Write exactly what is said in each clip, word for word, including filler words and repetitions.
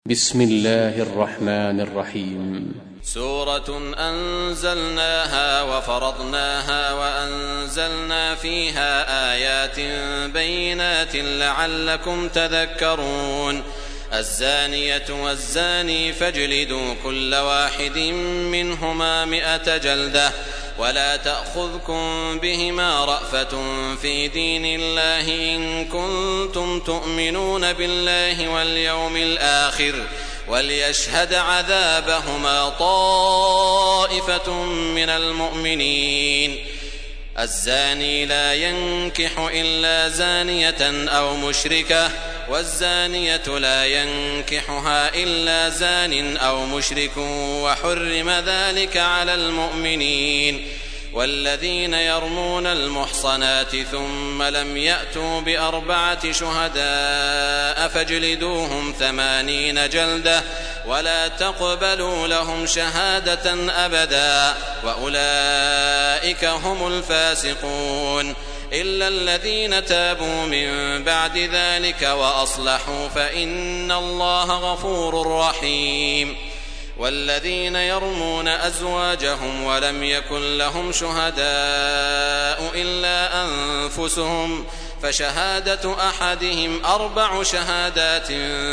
بسم الله الرحمن الرحيم. سورة أنزلناها وفرضناها وأنزلنا فيها آيات بينات لعلكم تذكرون. الزانية والزاني فاجلدوا كل واحد منهما مئة جلدة ولا تأخذكم بهما رأفة في دين الله إن كنتم تؤمنون بالله واليوم الآخر وليشهد عذابهما طائفة من المؤمنين. الزاني لا ينكح إلا زانية أو مشركة والزانية لا ينكحها إلا زان أو مشرك وحرم ذلك على المؤمنين. والذين يرمون المحصنات ثم لم يأتوا بأربعة شهداء فاجلدوهم ثمانين جلدة ولا تقبلوا لهم شهادة أبدا وأولئك هم الفاسقون إلا الذين تابوا من بعد ذلك وأصلحوا فإن الله غفور رحيم. والذين يرمون أزواجهم ولم يكن لهم شهداء إلا أنفسهم فشهادة أحدهم أربع شهادات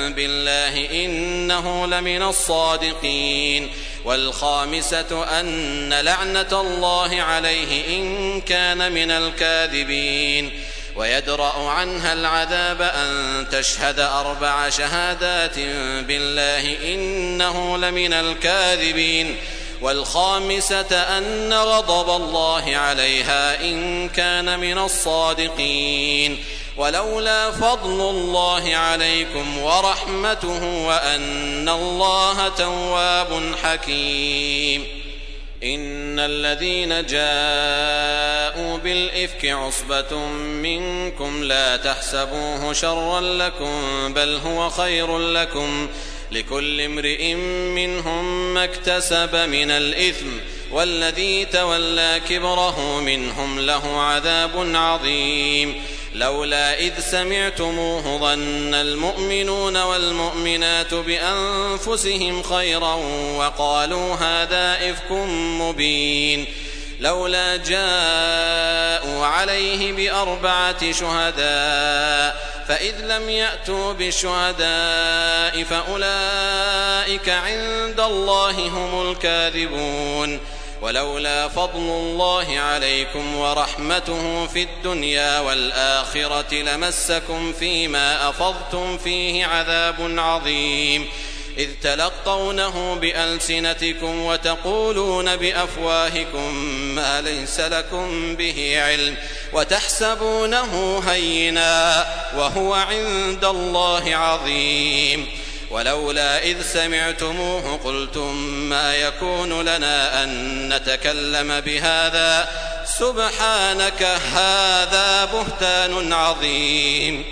بالله إنه لمن الصادقين. والخامسة أن لعنة الله عليه إن كان من الكاذبين. ويدرأ عنها العذاب أن تشهد أربع شهادات بالله إنه لمن الكاذبين. والخامسة أن غضب الله عليها إن كان من الصادقين. ولولا فضل الله عليكم ورحمته وأن الله تواب حكيم. إن الذين جاءوا بالإفك عصبة منكم لا تحسبوه شرا لكم بل هو خير لكم لكل امرئ منهم ما اكتسب من الإثم والذي تولى كبره منهم له عذاب عظيم. لولا إذ سمعتموه ظن المؤمنون والمؤمنات بأنفسهم خيرا وقالوا هذا إفك مبين. لولا جاءوا عليه بأربعة شهداء فإذ لم يأتوا بالشهداء فأولئك عند الله هم الكاذبون. ولولا فضل الله عليكم ورحمته في الدنيا والآخرة لمسكم فيما أفضتم فيه عذاب عظيم إذ تلقونه بألسنتكم وتقولون بأفواهكم ما ليس لكم به علم وتحسبونه هينا وهو عند الله عظيم. ولولا إذ سمعتموه قلتم ما يكون لنا أن نتكلم بهذا سبحانك هذا بهتان عظيم.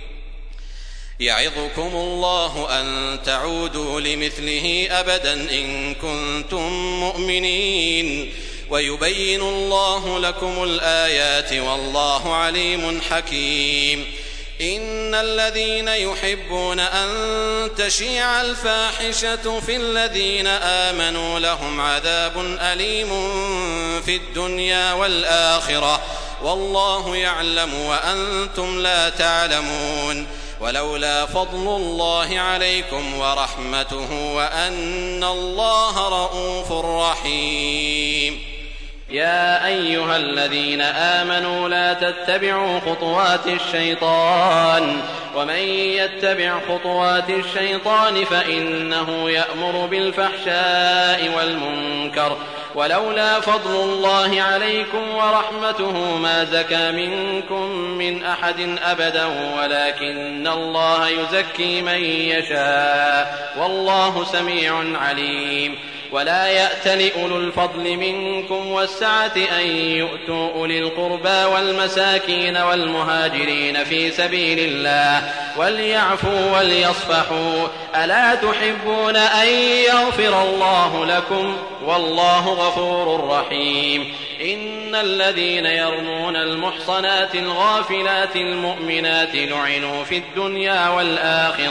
يعظكم الله أن تعودوا لمثله أبدا إن كنتم مؤمنين ويبين الله لكم الآيات والله عليم حكيم. إن الذين يحبون أن تشيع الفاحشة في الذين آمنوا لهم عذاب أليم في الدنيا والآخرة والله يعلم وأنتم لا تعلمون. ولولا فضل الله عليكم ورحمته وأن الله رؤوف رحيم. يا أيها الذين آمنوا لا تتبعوا خطوات الشيطان ومن يتبع خطوات الشيطان فإنه يأمر بالفحشاء والمنكر ولولا فضل الله عليكم ورحمته ما زكى منكم من أحد أبدا ولكن الله يزكي من يشاء والله سميع عليم. ولا يأتل أولو الفضل منكم والسعة أن يؤتوا أولي القربى والمساكين والمهاجرين في سبيل الله وليعفوا وليصفحوا ألا تحبون أن يغفر الله لكم والله غفور رحيم. إن الذين يرمون المحصنات الغافلات المؤمنات لعنوا في الدنيا والآخرة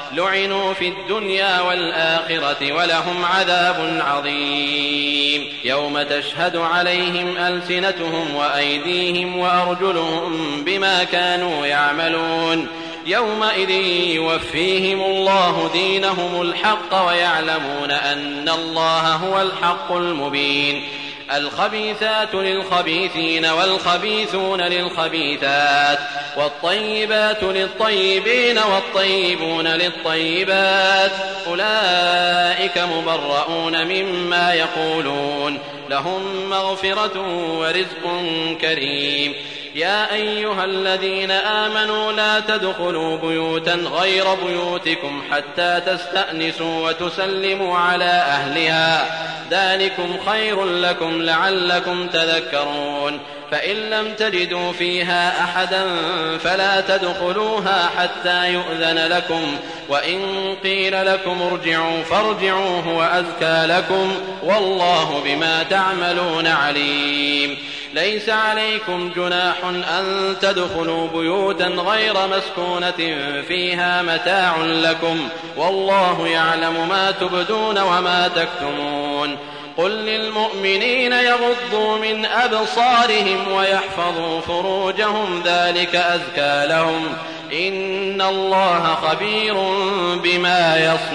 لعنوا في الدنيا والآخرة ولهم عذاب عظيم يوم تشهد عليهم ألسنتهم وأيديهم وأرجلهم بما كانوا يعملون يومئذ يوفيهم الله دينهم الحق ويعلمون أن الله هو الحق المبين الخبيثات للخبيثين والخبيثون للخبيثات والطيبات للطيبين والطيبون للطيبات أولئك مبرؤون مما يقولون لهم مغفرة ورزق كريم يا أيها الذين آمنوا لا تدخلوا بيوتا غير بيوتكم حتى تستأنسوا وتسلموا على أهلها ذلكم خير لكم لعلكم تذكرون فإن لم تجدوا فيها أحدا فلا تدخلوها حتى يؤذن لكم وإن قيل لكم ارجعوا فارجعوا هو أزكى لكم والله بما تعملون عليم ليس عليكم جناح أن تدخلوا بيوتا غير مسكونة فيها متاع لكم والله يعلم ما تبدون وما تكتمون قل للمؤمنين يغضوا من أبصارهم ويحفظوا فروجهم ذلك أزكى لهم إن الله خبير بما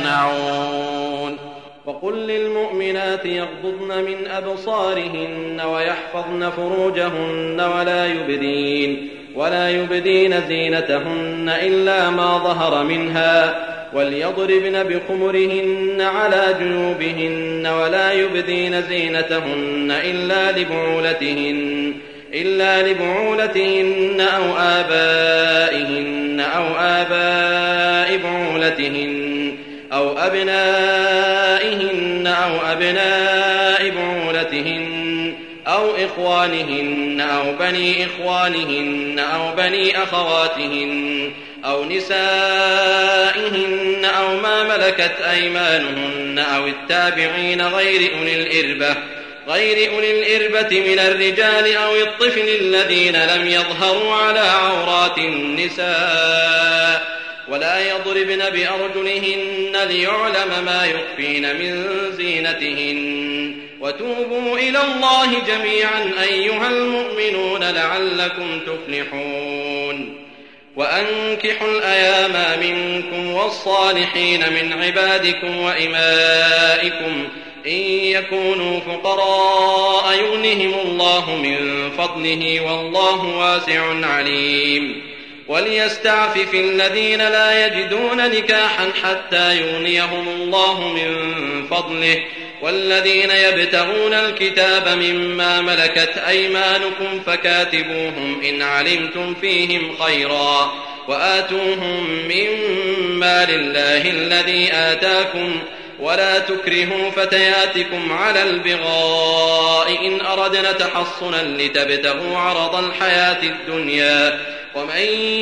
يصنعون وقل للمؤمنات يغضضن من أبصارهن ويحفظن فروجهن ولا يبدين ولا يبدين زينتهن إلا ما ظهر منها وليضربن بخمرهن على جيوبهن ولا يبدين زينتهن إلا لبعولتهن إلا لبعولتهن أو آبائهن أو آباء بعولتهن أو أبنائهن أو أبناء بعولتهن أو إخوانهن أو بني إخوانهن أو بني أخواتهن أو نسائهن أو ما ملكت أيمانهن أو التابعين غير أولي الإربة غير أولي الإربة من الرجال أو الطفل الذين لم يظهروا على عورات النساء ولا يضربن بأرجلهن ليعلم ما يخفين من زينتهن وتوبوا إلى الله جميعا أيها المؤمنون لعلكم تفلحون وأنكحوا الأيام منكم والصالحين من عبادكم وإمائكم إن يكونوا فقراء يغنهم الله من فضله والله واسع عليم وليستعفف الذين لا يجدون نكاحا حتى يغنيهم الله من فضله والذين يبتغون الكتاب مما ملكت أيمانكم فكاتبوهم إن علمتم فيهم خيرا وآتوهم مما لله الذي آتاكم ولا تكرهوا فتياتكم على البغاء إن أردنا تحصنا لتبتغوا عرض الحياة الدنيا ومن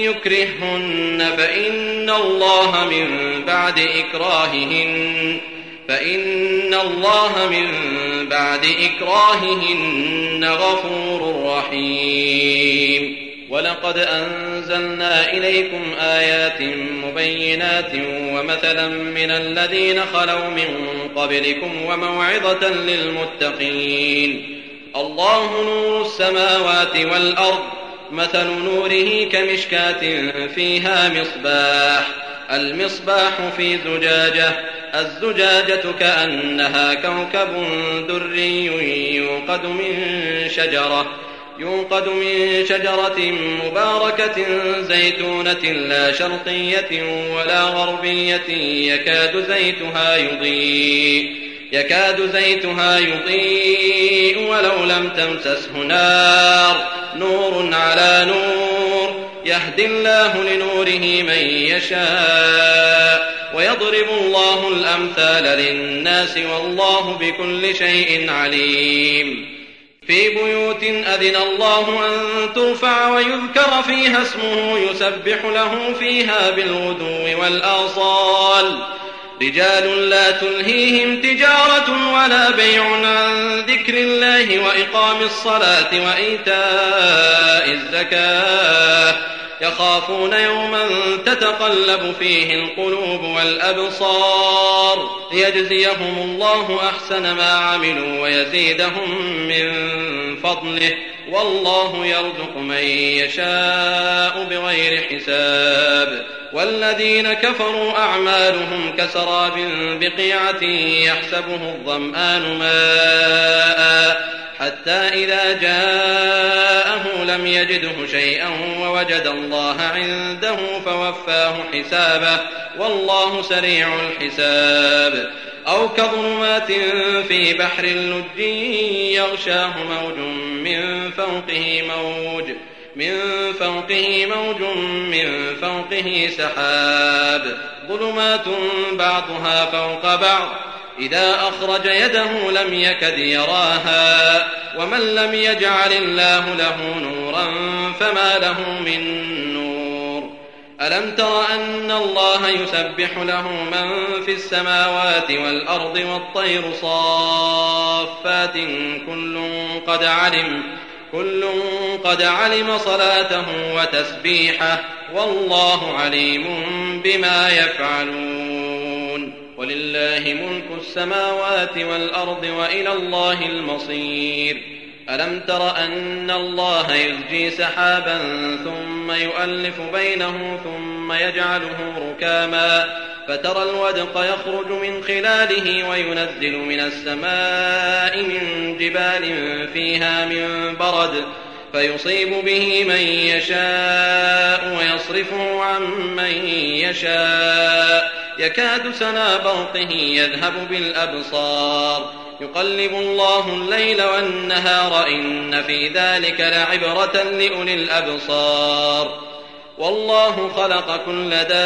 يكرههن فإن الله من بعد إكراههن فإن الله من بعد إكراههن غفور رحيم ولقد أنزلنا إليكم آيات مبينات ومثلا من الذين خلوا من قبلكم وموعظة للمتقين الله نور السماوات والأرض مثل نوره كمشكاة فيها مصباح المصباح في زجاجة الزجاجة كأنها كوكب دري يوقد من شجرة يوقد من شجرة مباركة زيتونة لا شرقية ولا غربية يكاد زيتها يضيء يكاد زيتها يضيء ولو لم تمسسه نار نور على نور يهدي الله لنوره من يشاء ويضرب الله الأمثال للناس والله بكل شيء عليم في بيوت أذن الله أن ترفع ويذكر فيها اسمه يسبح له فيها بالغدو والآصال رجال لا تلهيهم تجارة ولا بيع عن ذكر الله وإقام الصلاة وإيتاء الزكاة يخافون يوما تتقلب فيه القلوب والأبصار ليجزيهم الله أحسن ما عملوا ويزيدهم من فضله والله يرزق من يشاء بغير حساب. والذين كفروا أعمالهم كسراب بقيعة يحسبه الظمآن ماء حتى إذا جاءه لم يجده شيئا ووجد الله عنده فوفاه حسابه والله سريع الحساب. أو كظلمات في بحر لج يغشاه موج من فوقه موج من فوقه موج من فوقه سحاب ظلمات بعضها فوق بعض إذا أخرج يده لم يكد يراها ومن لم يجعل الله له نورا فما له من نور. ألم تر أن الله يسبح له من في السماوات والأرض والطير صافات كل قد علم كل قد علم صلاته وتسبيحه والله عليم بما يفعلون. ولله ملك السماوات والأرض وإلى الله المصير. ألم تر أن الله يزجي سحابا ثم يؤلف بينه ثم يجعله ركاما فترى الودق يخرج من خلاله وينزل من السماء من جبال فيها من برد فيصيب به من يشاء ويصرفه عن من يشاء يكاد سنا برقه يذهب بالأبصار يقلب الله الليل والنهار إن في ذلك لعبرة لأولي الأبصار. والله خلق كل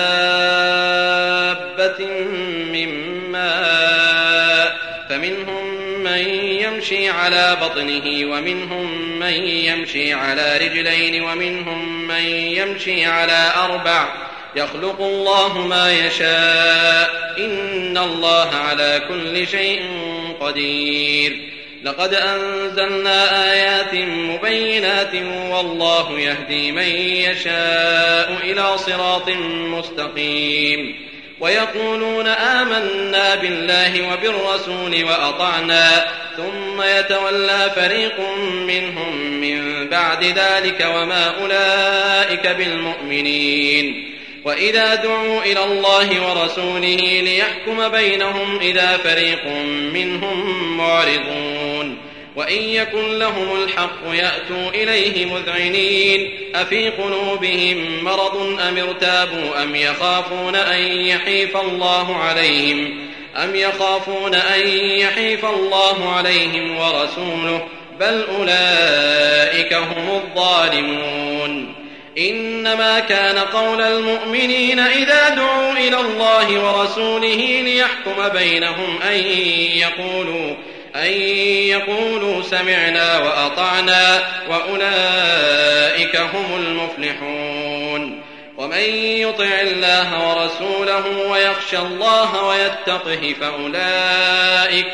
دابة من ماء فمنهم من يمشي على بطنه ومنهم من يمشي على رجلين ومنهم من يمشي على أربع يخلق الله ما يشاء إن الله على كل شيء قدير. لقد أنزلنا آيات مبينات والله يهدي من يشاء إلى صراط مستقيم. ويقولون آمنا بالله وبالرسول وأطعنا ثم يتولى فريق منهم من بعد ذلك وما أولئك بالمؤمنين. وإذا دعوا إلى الله ورسوله ليحكم بينهم إذا فريق منهم معرضون. وإن يكن لهم الحق يأتوا إليه مذعنين أفي قلوبهم مرض أم ارتابوا أم يخافون أن يحيف الله عليهم أم يخافون أن يحيف الله عليهم ورسوله بل أولئك هم الظالمون. إنما كان قول المؤمنين إذا دعوا إلى الله ورسوله ليحكم بينهم أن يقولوا أن يقولوا سمعنا وأطعنا وأولئك هم المفلحون. ومن يطع الله ورسوله ويخشى الله ويتقه فأولئك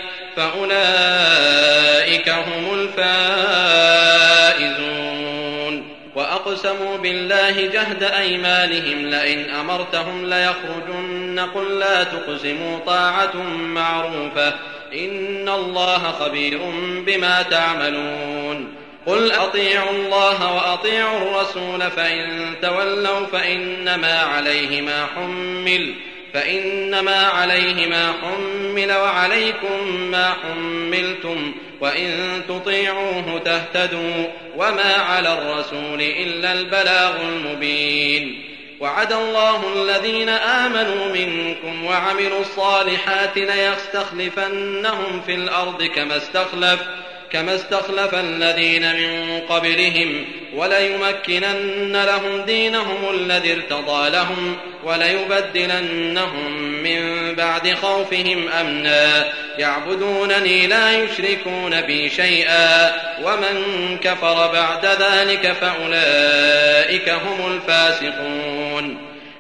فأولئك هم الفائزون. وأقسموا بالله جهد أيمانهم لئن أمرتهم ليخرجن قل لا تقسموا طاعة معروفة إن الله خبير بما تعملون. قل أطيعوا الله وأطيعوا الرسول فإن تولوا فإنما عليه ما حمل فإنما عليه ما حمل وعليكم ما حملتم وإن تطيعوه تهتدوا وما على الرسول إلا البلاغ المبين. وعد الله الذين آمنوا منكم وعملوا الصالحات ليستخلفنهم في الأرض كما استخلف كما استخلف الذين من قبلهم وليمكنن لهم دينهم الذي ارتضى لهم وليبدلنهم من بعد خوفهم أمنا يعبدونني لا يشركون بي شيئا ومن كفر بعد ذلك فأولئك هم الفاسقون.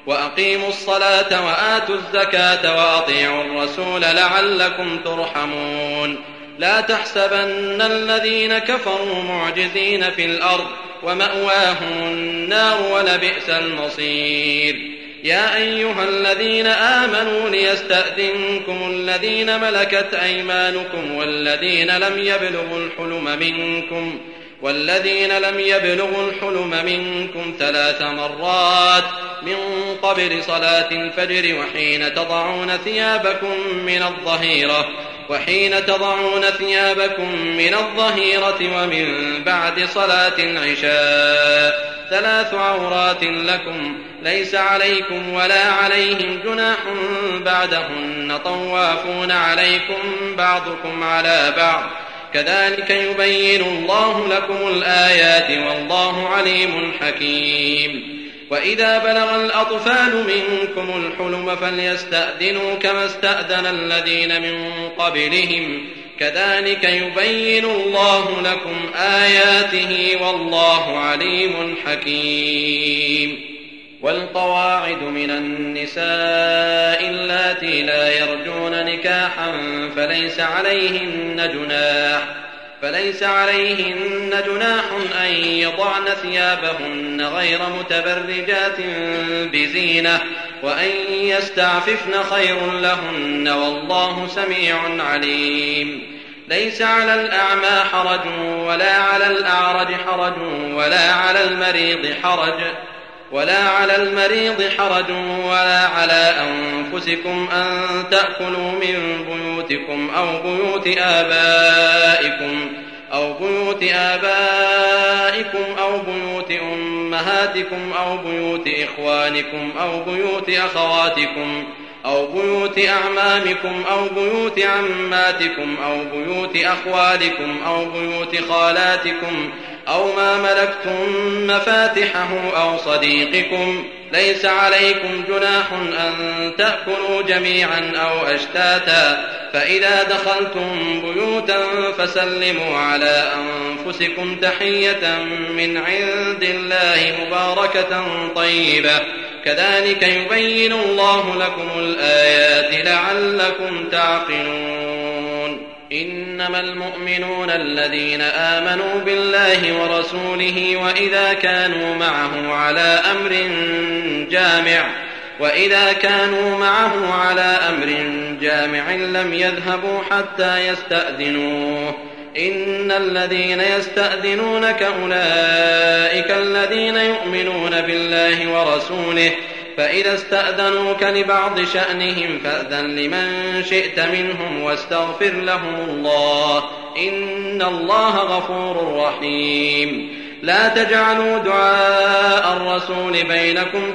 وأقيموا الصلاة وآتوا الزكاة وأطيعوا الرسول لعلكم ترحمون لا تحسبن الذين كفروا معجزين في الأرض ومأواهم النار ولبئس المصير يا أيها الذين آمنوا ليستأذنكم الذين ملكت أيمانكم والذين لم يبلغوا الحلم منكم والذين لم يبلغوا الحلم منكم ثلاث مرات من قبل صلاة الفجر وحين تضعون ثيابكم من الظهيرة وحين تضعون ثيابكم من الظهيرة ومن بعد صلاة العشاء ثلاث عورات لكم ليس عليكم ولا عليهم جناح بعدهن طوافون عليكم بعضكم على بعض كذلك يبين الله لكم الآيات والله عليم حكيم وإذا بلغ الأطفال منكم الحلم فليستأذنوا كما استأذن الذين من قبلهم كذلك يبين الله لكم آياته والله عليم حكيم والقواعد من النساء اللاتي لا يرجون نكاحا فليس عليهن جناح فليس عليهن جناح أن يضعن ثيابهن غير متبرجات بزينة وأن يستعففن خير لهن والله سميع عليم ليس على الأعمى حرج ولا على الأعرج حرج ولا على المريض حرج ولا على المريض حرج ولا على أنفسكم أن تأكلوا من بيوتكم أو بيوت آبائكم أو بيوت آبائكم أو بيوت أمهاتكم أو بيوت إخوانكم أو بيوت أخواتكم أو بيوت أعمامكم أو بيوت عماتكم أو بيوت أخوالكم أو بيوت خالاتكم أو ما ملكتم مفاتحه أو صديقكم ليس عليكم جناح أن تأكلوا جميعا أو أشتاتا فإذا دخلتم بيوتا فسلموا على أنفسكم تحية من عند الله مباركة طيبة كذلك يبين الله لكم الآيات لعلكم تعقلون إنما المؤمنون الذين آمنوا بالله ورسوله وإذا كانوا معه على أمر جامع وإذا كانوا معه على أمر جامع لم يذهبوا حتى يستأذنوه إن الذين يستأذنونك أولئك الذين يؤمنون بالله ورسوله فإذا استأذنوك لبعض شأنهم فأذن لمن شئت منهم واستغفر لهم الله إن الله غفور رحيم لا تجعلوا دعاء الرسول بينكم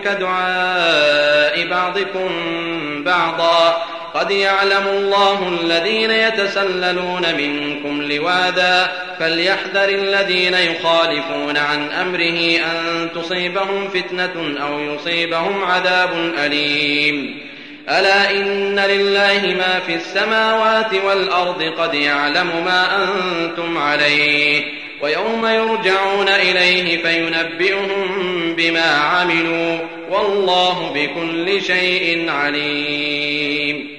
كدعاء بعضكم بعضا قد يعلم الله الذين يتسللون منكم لواذا فليحذر الذين يخالفون عن أمره أن تصيبهم فتنة أو يصيبهم عذاب أليم ألا إن لله ما في السماوات والأرض قد يعلم ما أنتم عليه ويوم يرجعون إليه فينبئهم بما عملوا والله بكل شيء عليم